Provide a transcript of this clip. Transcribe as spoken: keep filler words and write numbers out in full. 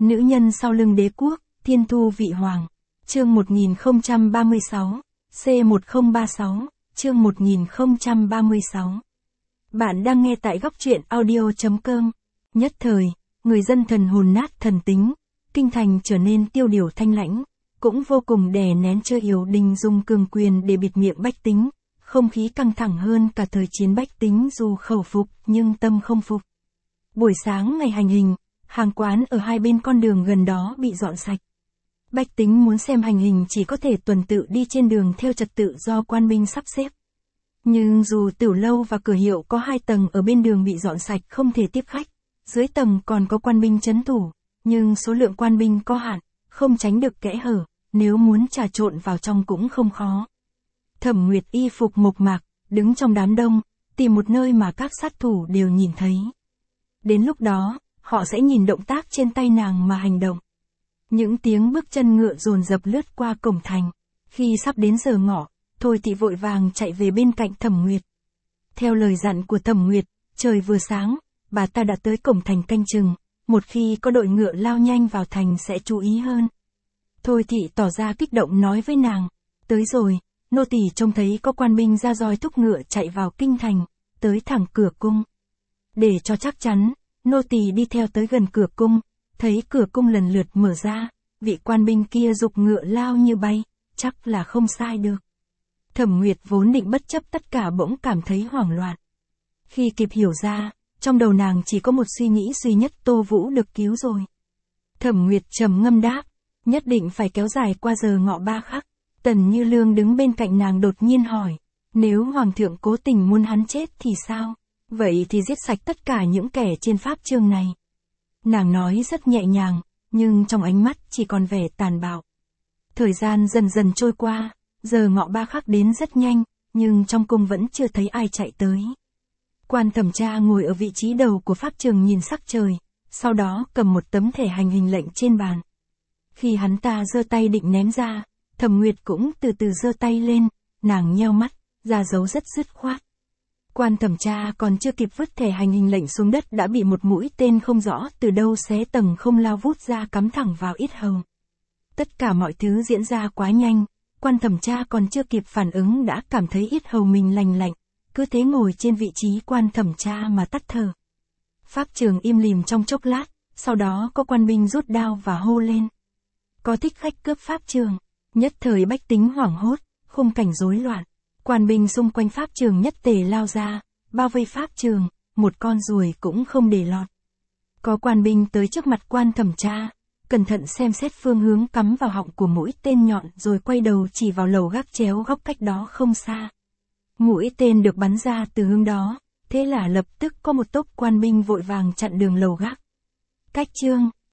Nữ nhân sau lưng đế quốc, thiên thu vị hoàng. Chương một nghìn không trăm ba mươi sáu, C một không ba sáu, chương một nghìn không trăm ba mươi sáu. Bạn đang nghe tại góc truyện audio chấm com. Nhất thời, người dân thần hồn nát thần tính, kinh thành trở nên tiêu điều thanh lãnh, cũng vô cùng đè nén chơi yếu đình dùng cường quyền để bịt miệng bách tính, không khí căng thẳng hơn cả thời chiến bách tính dù khẩu phục nhưng tâm không phục. Buổi sáng ngày hành hình, hàng quán ở hai bên con đường gần đó bị dọn sạch. Bách tính muốn xem hành hình chỉ có thể tuần tự đi trên đường theo trật tự do quan binh sắp xếp. Nhưng dù tiểu lâu và cửa hiệu có hai tầng ở bên đường bị dọn sạch không thể tiếp khách, dưới tầng còn có quan binh trấn thủ, nhưng số lượng quan binh có hạn, không tránh được kẽ hở, nếu muốn trà trộn vào trong cũng không khó. Thẩm Nguyệt y phục mộc mạc, đứng trong đám đông, tìm một nơi mà các sát thủ đều nhìn thấy. Đến lúc đó, họ sẽ nhìn động tác trên tay nàng mà hành động. Những tiếng bước chân ngựa dồn dập lướt qua cổng thành. Khi sắp đến giờ ngọ, Thôi Thị vội vàng chạy về bên cạnh Thẩm Nguyệt. Theo lời dặn của Thẩm Nguyệt, trời vừa sáng, bà ta đã tới cổng thành canh chừng, một khi có đội ngựa lao nhanh vào thành sẽ chú ý hơn. Thôi Thị tỏ ra kích động nói với nàng, tới rồi, nô tỳ trông thấy có quan binh ra roi thúc ngựa chạy vào kinh thành, tới thẳng cửa cung. Để cho chắc chắn, nô tỳ đi theo tới gần cửa cung, thấy cửa cung lần lượt mở ra, vị quan binh kia giục ngựa lao như bay, chắc là không sai được. Thẩm Nguyệt vốn định bất chấp tất cả bỗng cảm thấy hoảng loạn. Khi kịp hiểu ra, trong đầu nàng chỉ có một suy nghĩ duy nhất, Tô Vũ được cứu rồi. Thẩm Nguyệt trầm ngâm đáp, nhất định phải kéo dài qua giờ ngọ ba khắc. Tần Như Lương đứng bên cạnh nàng đột nhiên hỏi, nếu Hoàng thượng cố tình muốn hắn chết thì sao? Vậy thì giết sạch tất cả những kẻ trên pháp chương này. Nàng nói rất nhẹ nhàng, nhưng trong ánh mắt chỉ còn vẻ tàn bạo. Thời gian dần dần trôi qua, giờ ngọ ba khắc đến rất nhanh, nhưng trong cung vẫn chưa thấy ai chạy tới. Quan thẩm tra ngồi ở vị trí đầu của pháp trường nhìn sắc trời, sau đó cầm một tấm thẻ hành hình lệnh trên bàn. Khi hắn ta giơ tay định ném ra, Thẩm Nguyệt cũng từ từ giơ tay lên, nàng nheo mắt, ra dấu rất dứt khoát. Quan thẩm tra còn chưa kịp vứt thẻ hành hình lệnh xuống đất đã bị một mũi tên không rõ từ đâu xé tầng không lao vút ra cắm thẳng vào yết hầu. Tất cả mọi thứ diễn ra quá nhanh, quan thẩm tra còn chưa kịp phản ứng đã cảm thấy yết hầu mình lành lạnh, cứ thế ngồi trên vị trí quan thẩm tra mà tắt thở. Pháp trường im lìm trong chốc lát, sau đó có quan binh rút đao và hô lên. Có thích khách cướp pháp trường. Nhất thời bách tính hoảng hốt, khung cảnh rối loạn. Quan binh xung quanh pháp trường nhất tề lao ra, bao vây pháp trường, một con ruồi cũng không để lọt. Có quan binh tới trước mặt quan thẩm tra, cẩn thận xem xét phương hướng cắm vào họng của mũi tên nhọn rồi quay đầu chỉ vào lầu gác chéo góc cách đó không xa. Mũi tên được bắn ra từ hướng đó, thế là lập tức có một tốp quan binh vội vàng chặn đường lầu gác. Cách chương